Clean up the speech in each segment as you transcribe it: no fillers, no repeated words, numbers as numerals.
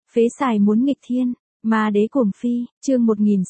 Phế xài muốn nghịch thiên, ma đế cuồng phi, chương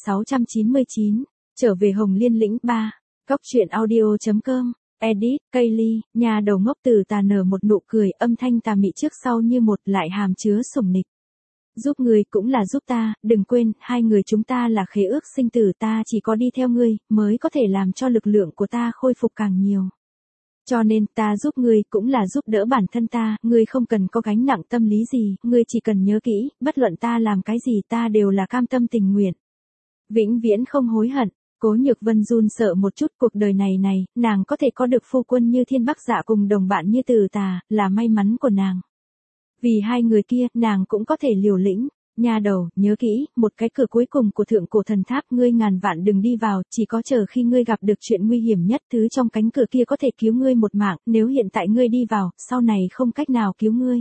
1699, trở về Hồng Liên lĩnh 3, Cóc truyện audio.com, edit, Kaylee, nhà đầu ngốc Từ Tà nở một nụ cười âm thanh tà mị trước sau như một lại hàm chứa sủng nịch. Giúp người cũng là giúp ta, đừng quên, hai người chúng ta là khế ước sinh tử, ta chỉ có đi theo ngươi, mới có thể làm cho lực lượng của ta khôi phục càng nhiều. Cho nên ta giúp ngươi cũng là giúp đỡ bản thân ta, ngươi không cần có gánh nặng tâm lý gì, ngươi chỉ cần nhớ kỹ, bất luận ta làm cái gì ta đều là cam tâm tình nguyện. Vĩnh viễn không hối hận. Cố Nhược Vân run sợ một chút, cuộc đời này, nàng có thể có được phu quân như Thiên Bắc Dạ cùng đồng bạn như Từ Tà, là may mắn của nàng. Vì hai người kia, nàng cũng có thể liều lĩnh. Nha đầu, nhớ kỹ, một cái cửa cuối cùng của thượng cổ thần tháp, ngươi ngàn vạn đừng đi vào, chỉ có chờ khi ngươi gặp được chuyện nguy hiểm nhất, thứ trong cánh cửa kia có thể cứu ngươi một mạng, nếu hiện tại ngươi đi vào, sau này không cách nào cứu ngươi.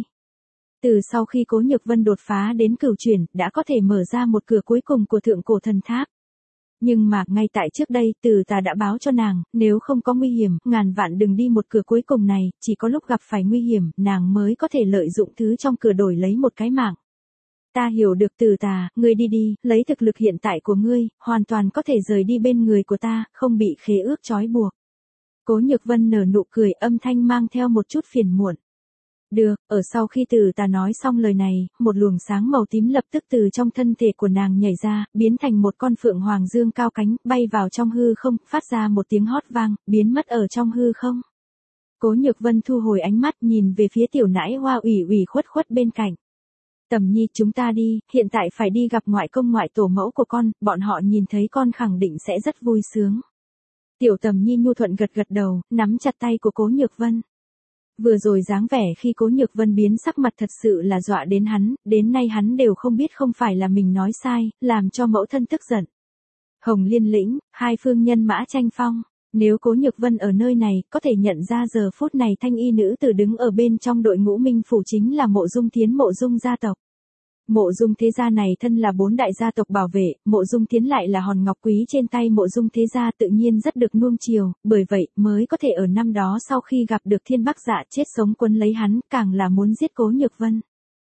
Từ sau khi Cố Nhược Vân đột phá đến cửu chuyển, đã có thể mở ra một cửa cuối cùng của thượng cổ thần tháp. Nhưng mà, ngay tại trước đây, Từ Tà đã báo cho nàng, nếu không có nguy hiểm, ngàn vạn đừng đi một cửa cuối cùng này, chỉ có lúc gặp phải nguy hiểm, nàng mới có thể lợi dụng thứ trong cửa đổi lấy một cái mạng. Ta hiểu được Từ Tà, ngươi đi đi, lấy thực lực hiện tại của ngươi, hoàn toàn có thể rời đi bên người của ta, không bị khế ước trói buộc. Cố Nhược Vân nở nụ cười âm thanh mang theo một chút phiền muộn. Được, ở sau khi Từ Tà nói xong lời này, một luồng sáng màu tím lập tức từ trong thân thể của nàng nhảy ra, biến thành một con phượng hoàng dương cao cánh, bay vào trong hư không, phát ra một tiếng hót vang, biến mất ở trong hư không. Cố Nhược Vân thu hồi ánh mắt nhìn về phía tiểu nãi hoa ủy khuất bên cạnh. Tầm Nhi, chúng ta đi, hiện tại phải đi gặp ngoại công ngoại tổ mẫu của con, bọn họ nhìn thấy con khẳng định sẽ rất vui sướng. Tiểu Tầm Nhi nhu thuận gật đầu, nắm chặt tay của Cố Nhược Vân. Vừa rồi dáng vẻ khi Cố Nhược Vân biến sắc mặt thật sự là dọa đến hắn, đến nay hắn đều không biết không phải là mình nói sai, làm cho mẫu thân tức giận. Hồng Liên lĩnh, hai phương nhân mã tranh phong, nếu Cố Nhược Vân ở nơi này, có thể nhận ra giờ phút này thanh y nữ tử đứng ở bên trong đội ngũ Minh Phủ chính là Mộ Dung Thiến, Mộ Dung gia tộc. Mộ Dung thế gia này thân là 4 đại gia tộc bảo vệ, Mộ Dung Thiến lại là hòn ngọc quý trên tay Mộ Dung thế gia, tự nhiên rất được nuông chiều, bởi vậy mới có thể ở năm đó sau khi gặp được Thiên Bắc Dạ chết sống quấn lấy hắn, càng là muốn giết Cố Nhược Vân.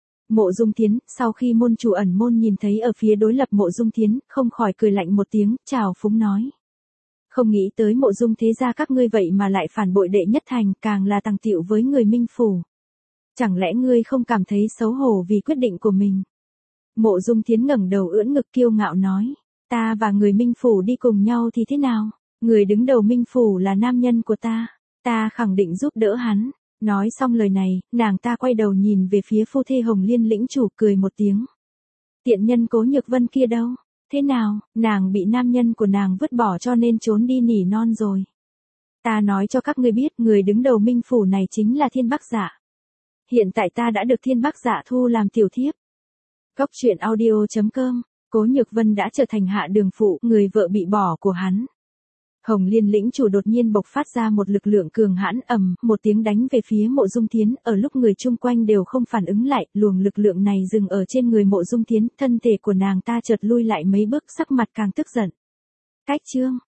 Mộ Dung Thiến, sau khi môn chủ ẩn môn nhìn thấy ở phía đối lập Mộ Dung Thiến, không khỏi cười lạnh một tiếng, chào phúng nói. Không nghĩ tới Mộ Dung thế gia các ngươi vậy mà lại phản bội đệ nhất thành, càng là tàng tiệu với người Minh Phủ. Chẳng lẽ ngươi không cảm thấy xấu hổ vì quyết định của mình? Mộ Dung Thiến ngẩng đầu ưỡn ngực kiêu ngạo nói, ta và người Minh Phủ đi cùng nhau thì thế nào? Người đứng đầu Minh Phủ là nam nhân của ta khẳng định giúp đỡ hắn. Nói xong lời này, nàng ta quay đầu nhìn về phía phu thê Hồng Liên lĩnh chủ cười một tiếng. Tiện nhân Cố Nhược Vân kia đâu? Thế nào, nàng bị nam nhân của nàng vứt bỏ cho nên trốn đi nỉ non rồi. Ta nói cho các ngươi biết, người đứng đầu Minh Phủ này chính là Thiên Bắc Dạ. Hiện tại ta đã được Thiên Bắc Dạ thu làm tiểu thiếp. Cóc truyện audio.com, Cố Nhược Vân đã trở thành hạ đường phụ, người vợ bị bỏ của hắn. Hồng Liên lĩnh chủ đột nhiên bộc phát ra một lực lượng cường hãn, một tiếng đánh về phía Mộ Dung Thiến, ở lúc người chung quanh đều không phản ứng lại, luồng lực lượng này dừng ở trên người Mộ Dung Thiến, thân thể của nàng ta chợt lui lại mấy bước, sắc mặt càng tức giận. Cách chương